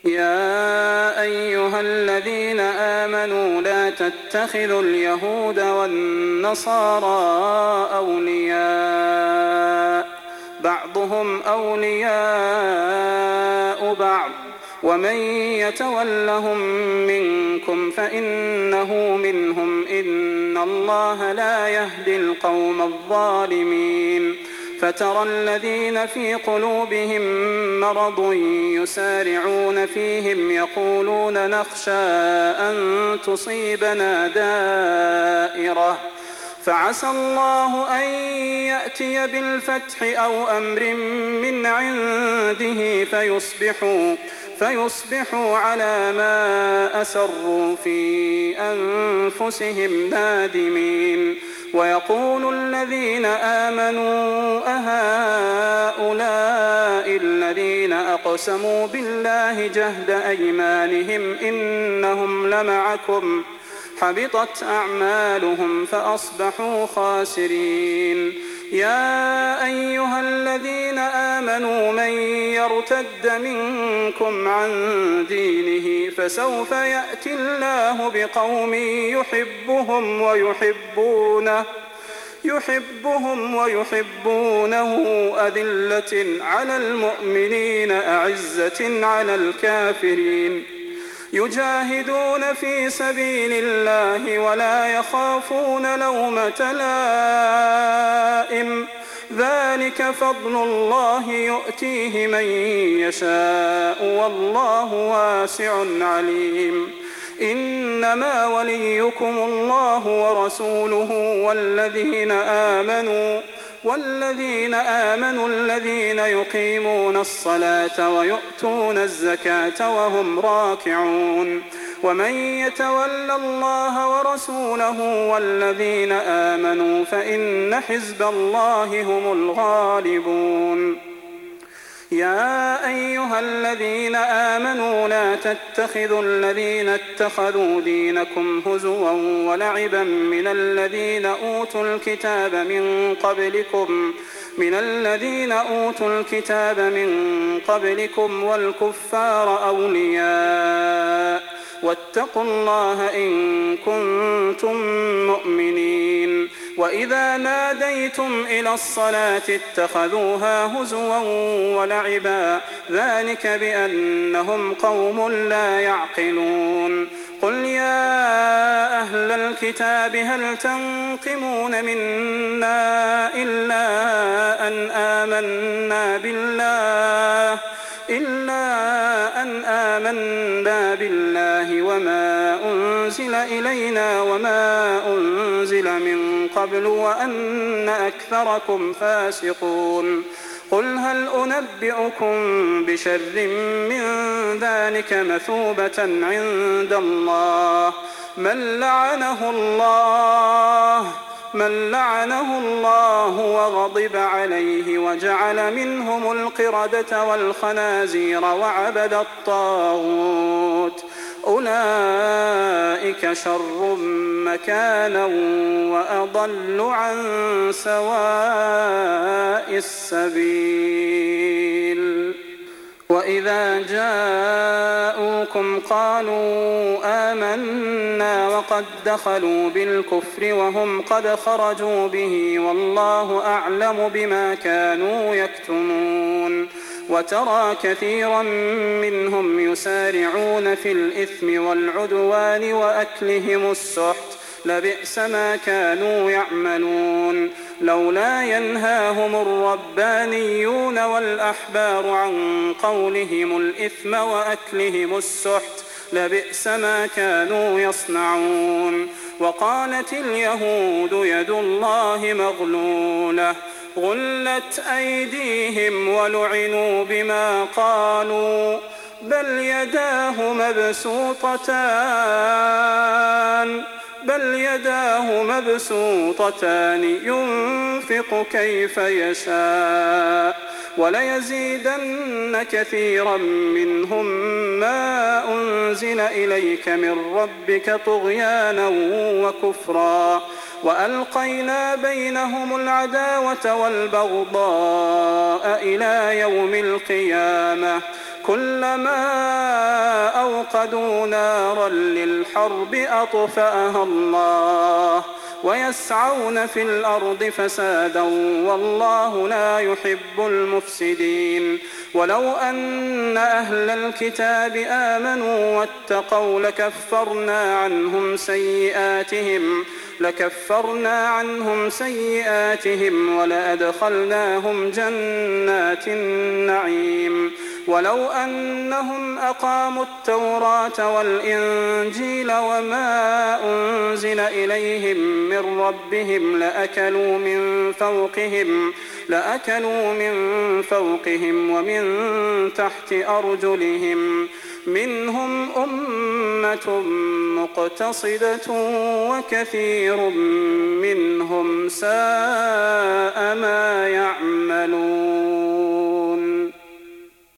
يا أيها الذين آمنوا لا تتخذوا اليهود والنصارى أولياء بعضهم أولياء بعض ومن يتولهم منكم فإنه منهم إن الله لا يهدي القوم الظالمين فترى الذين في قلوبهم مرض يسارعون فيهم يقولون نخشى أن تصيبنا دائرة فعسى الله أن يأتي بالفتح أو أمر من عنده فيصبحوا على ما أسروا في أنفسهم نادمين ويقول الذين آمنوا أهؤلاء الذين أقسموا بالله جهد أيمانهم إنهم لمعكم حبطت أعمالهم فأصبحوا خاسرين يا أيها الذين آمنوا من يرتد منكم عن دينه فسوف يأتي الله بقوم يحبهم ويحبونه أذلة على المؤمنين أعزة على الكافرين يجاهدون في سبيل الله ولا يخافون لومة لائم ذلك فضل الله يؤتيه من يشاء والله واسع عليم إنما وليكم الله ورسوله والذين آمنوا الذين يقيمون الصلاة ويؤتون الزكاة وهم راكعون ومن يتول الله ورسوله والذين آمنوا فإن حزب الله هم الغالبون يا أيها الذين آمنوا لا تتخذوا الذين اتخذوا دينكم هزوا ولعبا من الذين أوتوا الكتاب من قبلكم والكفار أولياء واتقوا الله إن كنتم مؤمنين وإذا ناديتم إلى الصلاة اتخذوها هزوا ولعبا ذلك بأنهم قوم لا يعقلون قل يا أهل الكتاب هل تنقمون منا إلا أن آمنا بالله وما أنزل إلينا وما أنزل من قبل وأن أكثركم فاسقون قل هل أنبئكم بشر من ذلك مثوبة عند الله من لعنه الله وغضب عليه وجعل منهم القردة والخنازير وعبد الطاغوت أولئك شر مكانا وأضل عن سواء السبيل وإذا جاءوكم قالوا آمنا وقد دخلوا بالكفر وهم قد خرجوا به والله أعلم بما كانوا يكتمون وترى كثيرا منهم يسارعون في الإثم والعدوان وأكلهم السحت لبئس ما كانوا يعملون لولا ينهاهم الربانيون والأحبار عن قولهم الإثم وأكلهم السحت لبئس ما كانوا يصنعون وقالت اليهود يد الله مغلولة غلت أيديهم ولعنوا بما قالوا بل يداه مبسوطتان ينفق كيف يشاء وليزيدن كثيرا منهم ما أنزل إليك من ربك طغيانا وكفرا وألقينا بينهم العداوة والبغضاء إلى يوم القيامة كلما أوقدوا نارا للحرب أطفأها الله ويسعون في الأرض فسادا والله لا يحب المفسدين ولو أن أهل الكتاب آمنوا واتقوا لكفرنا عنهم سيئاتهم ولأدخلناهم جنات النعيم ولو أنهم أقاموا التوراة والإنجيل وما أنزل إليهم من ربهم لأكلوا من فوقهم ومن تحت أرجلهم منهم أمة مقتصدة وكثير منهم ساء ما يعملون.